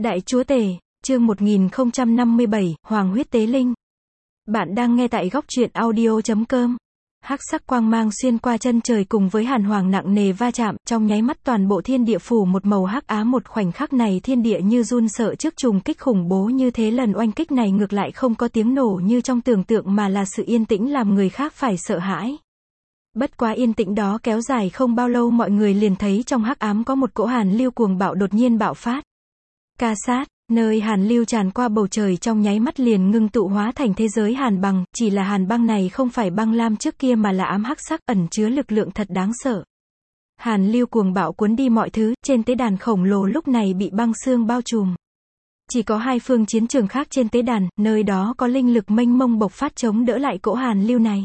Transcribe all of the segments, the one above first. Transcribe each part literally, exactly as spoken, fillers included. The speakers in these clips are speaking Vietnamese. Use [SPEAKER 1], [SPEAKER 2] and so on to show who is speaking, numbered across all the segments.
[SPEAKER 1] Đại Chúa Tể, chương một nghìn không trăm năm mươi bảy, Hoàng huyết tế linh. Bạn đang nghe tại góc truyện audio chấm com. Hắc sắc quang mang xuyên qua chân trời cùng với hàn hoàng nặng nề va chạm, trong nháy mắt toàn bộ thiên địa phủ một màu hắc ám. Một khoảnh khắc này thiên địa như run sợ trước trùng kích khủng bố như thế. Lần oanh kích này ngược lại không có tiếng nổ như trong tưởng tượng mà là sự yên tĩnh làm người khác phải sợ hãi. Bất quá yên tĩnh đó kéo dài không bao lâu, mọi người liền thấy trong hắc ám có một cỗ hàn lưu cuồng bạo đột nhiên bạo phát. Ca sát, nơi hàn lưu tràn qua bầu trời trong nháy mắt liền ngưng tụ hóa thành thế giới hàn băng, chỉ là hàn băng này không phải băng lam trước kia mà là ám hắc sắc, ẩn chứa lực lượng thật đáng sợ. Hàn lưu cuồng bạo cuốn đi mọi thứ, trên tế đàn khổng lồ lúc này bị băng xương bao trùm. Chỉ có hai phương chiến trường khác trên tế đàn, nơi đó có linh lực mênh mông bộc phát chống đỡ lại cỗ hàn lưu này.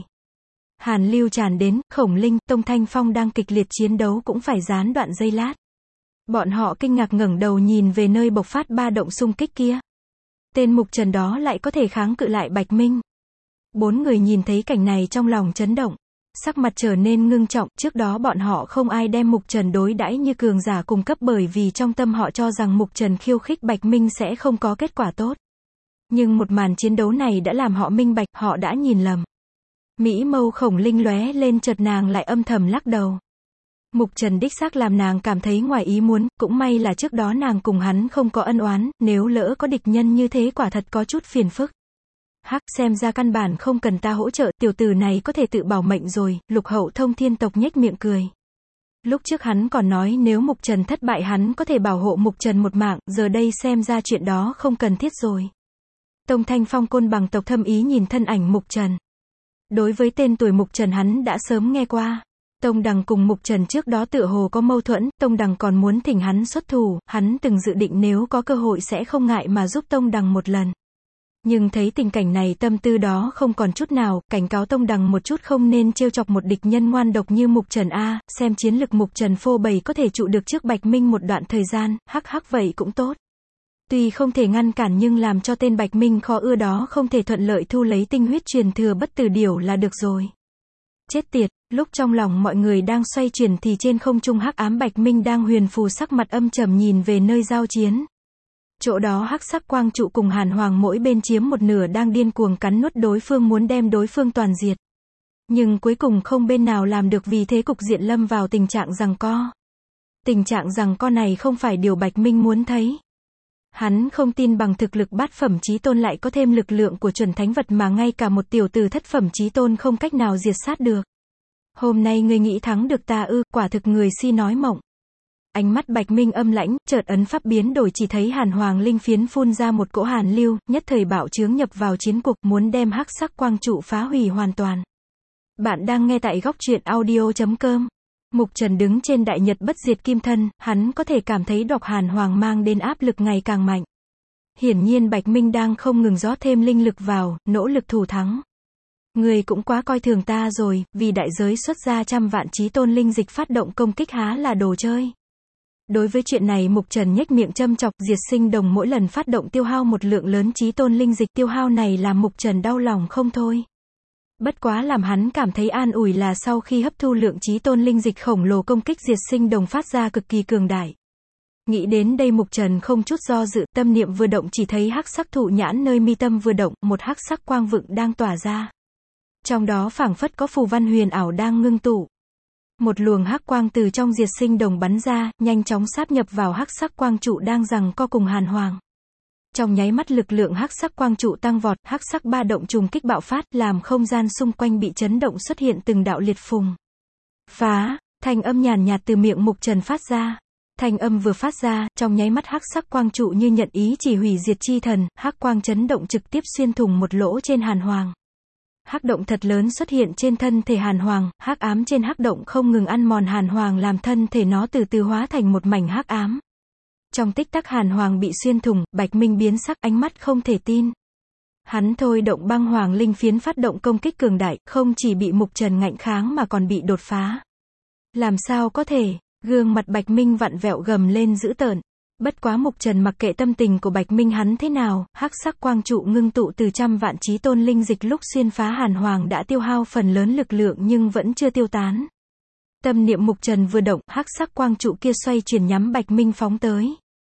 [SPEAKER 1] Hàn lưu tràn đến, Khổng Linh, Tông Thanh Phong đang kịch liệt chiến đấu cũng phải gián đoạn giây lát. Bọn họ kinh ngạc ngẩng đầu nhìn về nơi bộc phát ba động xung kích kia. Tên Mục Trần đó lại có thể kháng cự lại Bạch Minh. Bốn người nhìn thấy cảnh này trong lòng chấn động. Sắc mặt trở nên ngưng trọng, trước đó bọn họ không ai đem Mục Trần đối đãi như cường giả cùng cấp bởi vì trong tâm họ cho rằng Mục Trần khiêu khích Bạch Minh sẽ không có kết quả tốt. Nhưng một màn chiến đấu này đã làm họ minh bạch, họ đã nhìn lầm. Mỹ mâu Khổng Linh lóe lên, chợt nàng lại âm thầm lắc đầu. Mục Trần đích xác làm nàng cảm thấy ngoài ý muốn, cũng may là trước đó nàng cùng hắn không có ân oán, nếu lỡ có địch nhân như thế quả thật có chút phiền phức. Hắc, xem ra căn bản không cần ta hỗ trợ, tiểu tử này có thể tự bảo mệnh rồi. Lục Hậu Thông thiên tộc nhếch miệng cười. Lúc trước hắn còn nói nếu Mục Trần thất bại hắn có thể bảo hộ Mục Trần một mạng, giờ đây xem ra chuyện đó không cần thiết rồi. Tông Thanh Phong Côn Bằng tộc thâm ý nhìn thân ảnh Mục Trần. Đối với tên tuổi Mục Trần hắn đã sớm nghe qua. Tông Đằng cùng Mục Trần trước đó tựa hồ có mâu thuẫn, Tông Đằng còn muốn thỉnh hắn xuất thủ, hắn từng dự định nếu có cơ hội sẽ không ngại mà giúp Tông Đằng một lần. Nhưng thấy tình cảnh này tâm tư đó không còn chút nào, cảnh cáo Tông Đằng một chút không nên trêu chọc một địch nhân ngoan độc như Mục Trần a, xem chiến lực Mục Trần phô bày có thể trụ được trước Bạch Minh một đoạn thời gian, hắc hắc vậy cũng tốt. Tuy không thể ngăn cản nhưng làm cho tên Bạch Minh khó ưa đó không thể thuận lợi thu lấy tinh huyết truyền thừa bất tử điểu là được rồi. Chết tiệt, lúc trong lòng mọi người đang xoay chuyển thì trên không trung hắc ám Bạch Minh đang huyền phù sắc mặt âm trầm nhìn về nơi giao chiến. Chỗ đó hắc sắc quang trụ cùng hàn hoàng mỗi bên chiếm một nửa đang điên cuồng cắn nuốt đối phương muốn đem đối phương toàn diệt. Nhưng cuối cùng không bên nào làm được vì thế cục diện lâm vào tình trạng giằng co. Tình trạng giằng co này không phải điều Bạch Minh muốn thấy. Hắn không tin bằng thực lực bát phẩm chí tôn lại có thêm lực lượng của chuẩn thánh vật mà ngay cả một tiểu tử thất phẩm chí tôn không cách nào diệt sát được. Hôm nay ngươi nghĩ thắng được ta ư, quả thực người si nói mộng. Ánh mắt Bạch Minh âm lãnh, chợt ấn pháp biến đổi chỉ thấy hàn hoàng linh phiến phun ra một cỗ hàn lưu, nhất thời bạo chướng nhập vào chiến cuộc muốn đem hắc sắc quang trụ phá hủy hoàn toàn. Bạn đang nghe tại góc truyện audio chấm com. Mục Trần đứng trên đại nhật bất diệt kim thân, hắn có thể cảm thấy độc hàn hoàng mang đến áp lực ngày càng mạnh. Hiển nhiên Bạch Minh đang không ngừng rót thêm linh lực vào, nỗ lực thủ thắng. Người cũng quá coi thường ta rồi, vì đại giới xuất ra trăm vạn chí tôn linh dịch phát động công kích há là đồ chơi. Đối với chuyện này Mục Trần nhếch miệng châm chọc, diệt sinh đồng mỗi lần phát động tiêu hao một lượng lớn chí tôn linh dịch, tiêu hao này làm Mục Trần đau lòng không thôi. Bất quá làm hắn cảm thấy an ủi là sau khi hấp thu lượng chí tôn linh dịch khổng lồ công kích diệt sinh đồng phát ra cực kỳ cường đại. Nghĩ đến đây Mục Trần không chút do dự, tâm niệm vừa động chỉ thấy hắc sắc thụ nhãn nơi mi tâm vừa động, một hắc sắc quang vựng đang tỏa ra. Trong đó phảng phất có phù văn huyền ảo đang ngưng tụ. Một luồng hắc quang từ trong diệt sinh đồng bắn ra, nhanh chóng sáp nhập vào hắc sắc quang trụ đang giằng co cùng hàn hoàng. Trong nháy mắt lực lượng hắc sắc quang trụ tăng vọt, hắc sắc ba động trùng kích bạo phát, làm không gian xung quanh bị chấn động xuất hiện từng đạo liệt phùng. Phá, thanh âm nhàn nhạt từ miệng Mục Trần phát ra. Thanh âm vừa phát ra, trong nháy mắt hắc sắc quang trụ như nhận ý chỉ hủy diệt chi thần, hắc quang chấn động trực tiếp xuyên thủng một lỗ trên hàn hoàng. Hắc động thật lớn xuất hiện trên thân thể hàn hoàng, hắc ám trên hắc động không ngừng ăn mòn hàn hoàng làm thân thể nó từ từ hóa thành một mảnh hắc ám. Trong tích tắc hàn hoàng bị xuyên thủng, Bạch Minh biến sắc, ánh mắt không thể tin. Hắn thôi động băng hoàng linh phiến phát động công kích cường đại, không chỉ bị Mục Trần ngạnh kháng mà còn bị đột phá. Làm sao có thể, gương mặt Bạch Minh vặn vẹo gầm lên dữ tợn. Bất quá Mục Trần mặc kệ tâm tình của Bạch Minh hắn thế nào, hắc sắc quang trụ ngưng tụ từ trăm vạn chí tôn linh dịch lúc xuyên phá hàn hoàng đã tiêu hao phần lớn lực lượng nhưng vẫn chưa tiêu tán. Tâm niệm Mục Trần vừa động, hắc sắc quang trụ kia xoay chuyển nhắm Bạch Minh phóng tới.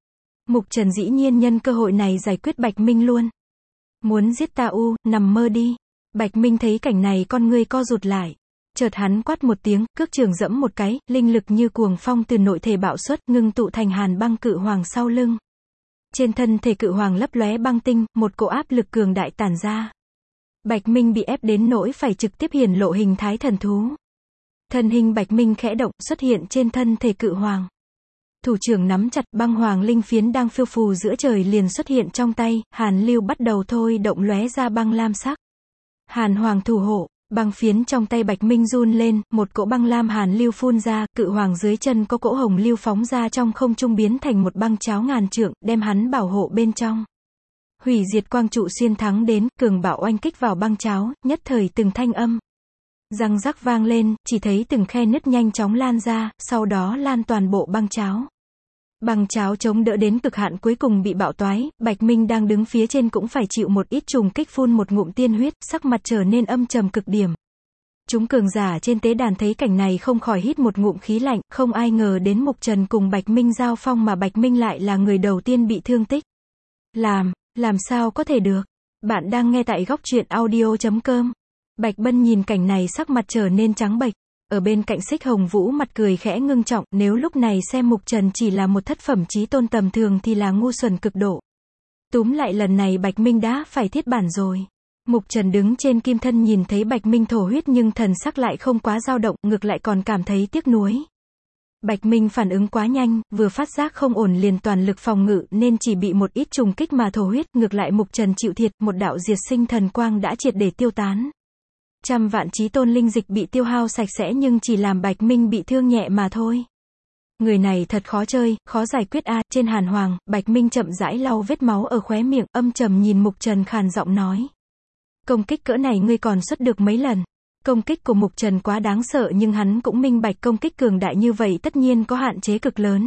[SPEAKER 1] Mục Trần dĩ nhiên nhân cơ hội này giải quyết Bạch Minh luôn. Muốn giết ta u, nằm mơ đi. Bạch Minh thấy cảnh này con ngươi co rụt lại. Chợt hắn quát một tiếng, cước trường dẫm một cái, linh lực như cuồng phong từ nội thể bạo xuất, ngưng tụ thành hàn băng cự hoàng sau lưng. Trên thân thể cự hoàng lấp lóe băng tinh, một cỗ áp lực cường đại tản ra. Bạch Minh bị ép đến nỗi phải trực tiếp hiển lộ hình thái thần thú. Thân hình Bạch Minh khẽ động, xuất hiện trên thân thể cự hoàng. Thủ trưởng nắm chặt, băng hoàng linh phiến đang phiêu phù giữa trời liền xuất hiện trong tay, hàn lưu bắt đầu thôi động lóe ra băng lam sắc. Hàn hoàng thủ hộ, băng phiến trong tay Bạch Minh run lên, một cỗ băng lam hàn lưu phun ra, cự hoàng dưới chân có cỗ hồng lưu phóng ra trong không trung biến thành một băng cháo ngàn trượng, đem hắn bảo hộ bên trong. Hủy diệt quang trụ xuyên thắng đến, cường bạo oanh kích vào băng cháo, nhất thời từng thanh âm răng rắc vang lên, chỉ thấy từng khe nứt nhanh chóng lan ra, sau đó lan toàn bộ băng cháo. Băng cháo chống đỡ đến cực hạn cuối cùng bị bạo toái, Bạch Minh đang đứng phía trên cũng phải chịu một ít trùng kích phun một ngụm tiên huyết, sắc mặt trở nên âm trầm cực điểm. Chúng cường giả trên tế đàn thấy cảnh này không khỏi hít một ngụm khí lạnh, không ai ngờ đến Mục Trần cùng Bạch Minh giao phong mà Bạch Minh lại là người đầu tiên bị thương tích. Làm, làm sao có thể được? Bạn đang nghe tại góc truyện audio chấm com. Bạch Bân nhìn cảnh này sắc mặt trở nên trắng bệch. Ở bên cạnh Xích Hồng Vũ mặt cười khẽ ngưng trọng, nếu lúc này xem Mục Trần chỉ là một thất phẩm chí tôn tầm thường thì là ngu xuẩn cực độ. Túm lại lần này Bạch Minh đã phải thiết bản rồi. Mục Trần đứng trên kim thân nhìn thấy Bạch Minh thổ huyết nhưng thần sắc lại không quá dao động, ngược lại còn cảm thấy tiếc nuối. Bạch Minh phản ứng quá nhanh, vừa phát giác không ổn liền toàn lực phòng ngự nên chỉ bị một ít trùng kích mà thổ huyết, ngược lại Mục Trần chịu thiệt, một đạo diệt sinh thần quang đã triệt để tiêu tán. Trăm vạn chí tôn linh dịch bị tiêu hao sạch sẽ nhưng chỉ làm Bạch Minh bị thương nhẹ mà thôi. Người này thật khó chơi, khó giải quyết a. À. Trên hàn hoàng, Bạch Minh chậm rãi lau vết máu ở khóe miệng, âm trầm nhìn Mục Trần khàn giọng nói. Công kích cỡ này ngươi còn xuất được mấy lần. Công kích của Mục Trần quá đáng sợ nhưng hắn cũng minh bạch công kích cường đại như vậy tất nhiên có hạn chế cực lớn.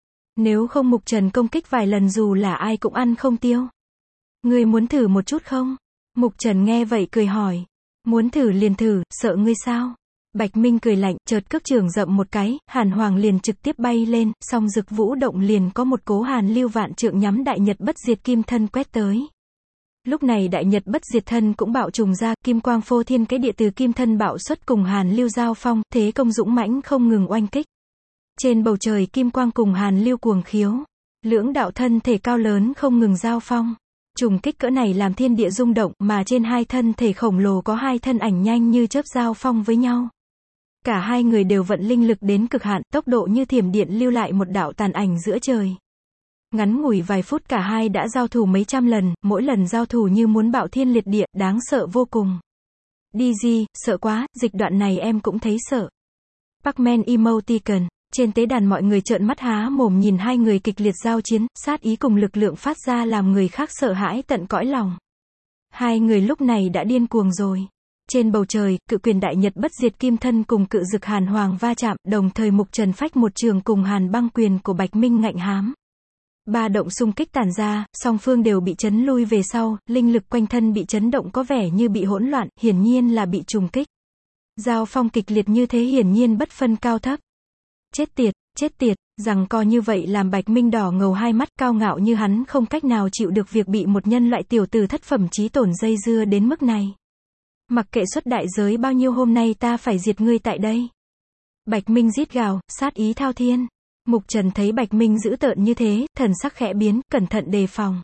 [SPEAKER 1] Nếu không Mục Trần công kích vài lần dù là ai cũng ăn không tiêu. Ngươi muốn thử một chút không? Mục Trần nghe vậy cười hỏi. Muốn thử liền thử, sợ ngươi sao? Bạch Minh cười lạnh, chợt cước trường dậm một cái, hàn hoàng liền trực tiếp bay lên, song dực vũ động liền có một cỗ hàn lưu vạn trượng nhắm đại nhật bất diệt kim thân quét tới. Lúc này đại nhật bất diệt thân cũng bạo trùng ra, kim quang phô thiên cái địa từ kim thân bạo xuất cùng hàn lưu giao phong, thế công dũng mãnh không ngừng oanh kích. Trên bầu trời kim quang cùng hàn lưu cuồng khiếu, lưỡng đạo thân thể cao lớn không ngừng giao phong. Trùng kích cỡ này làm thiên địa rung động, mà trên hai thân thể khổng lồ có hai thân ảnh nhanh như chớp giao phong với nhau. Cả hai người đều vận linh lực đến cực hạn, tốc độ như thiểm điện lưu lại một đạo tàn ảnh giữa trời. Ngắn ngủi vài phút cả hai đã giao thủ mấy trăm lần, mỗi lần giao thủ như muốn bạo thiên liệt địa, đáng sợ vô cùng. Đi gì, sợ quá, dịch đoạn này em cũng thấy sợ. Pac-Man Emoticon. Trên tế đàn mọi người trợn mắt há mồm nhìn hai người kịch liệt giao chiến, sát ý cùng lực lượng phát ra làm người khác sợ hãi tận cõi lòng. Hai người lúc này đã điên cuồng rồi. Trên bầu trời, cự quyền đại nhật bất diệt kim thân cùng cự dực hàn hoàng va chạm, đồng thời Mục Trần phách một trường cùng hàn băng quyền của Bạch Minh ngạnh hám. Ba động xung kích tản ra, song phương đều bị chấn lui về sau, linh lực quanh thân bị chấn động có vẻ như bị hỗn loạn, hiển nhiên là bị trùng kích. Giao phong kịch liệt như thế hiển nhiên bất phân cao thấp. Chết tiệt, chết tiệt, rằng co như vậy làm Bạch Minh đỏ ngầu hai mắt, cao ngạo như hắn không cách nào chịu được việc bị một nhân loại tiểu tử thất phẩm chí tổn dây dưa đến mức này. Mặc kệ xuất đại giới bao nhiêu hôm nay ta phải diệt ngươi tại đây. Bạch Minh rít gào, sát ý thao thiên. Mục Trần thấy Bạch Minh dữ tợn như thế, thần sắc khẽ biến, cẩn thận đề phòng.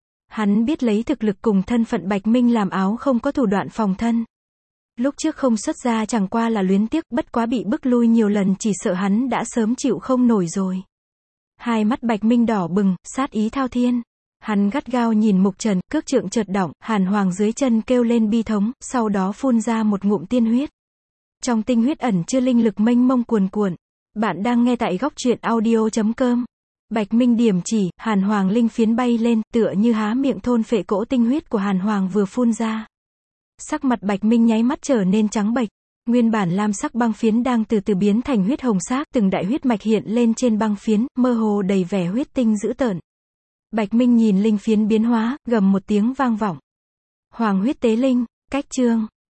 [SPEAKER 1] Hắn biết lấy thực lực cùng thân phận Bạch Minh làm áo không có thủ đoạn phòng thân. Lúc trước không xuất ra chẳng qua là luyến tiếc, bất quá bị bức lui nhiều lần chỉ sợ hắn đã sớm chịu không nổi rồi. Hai mắt Bạch Minh đỏ bừng, sát ý thao thiên. Hắn gắt gao nhìn Mục Trần, cước trượng chợt động, hàn hoàng dưới chân kêu lên bi thống, sau đó phun ra một ngụm tiên huyết. Trong tinh huyết ẩn chứa linh lực mênh mông cuồn cuộn. Bạn đang nghe tại góc truyện audio chấm com. Bạch Minh điểm chỉ, hàn hoàng linh phiến bay lên, tựa như há miệng thôn phệ cỗ tinh huyết của hàn hoàng vừa phun ra. Sắc mặt Bạch Minh nháy mắt trở nên trắng bệch. Nguyên bản lam sắc băng phiến đang từ từ biến thành huyết hồng sắc, từng đại huyết mạch hiện lên trên băng phiến, mơ hồ đầy vẻ huyết tinh dữ tợn. Bạch Minh nhìn linh phiến biến hóa, gầm một tiếng vang vọng. Hoàng huyết tế linh, cách chương.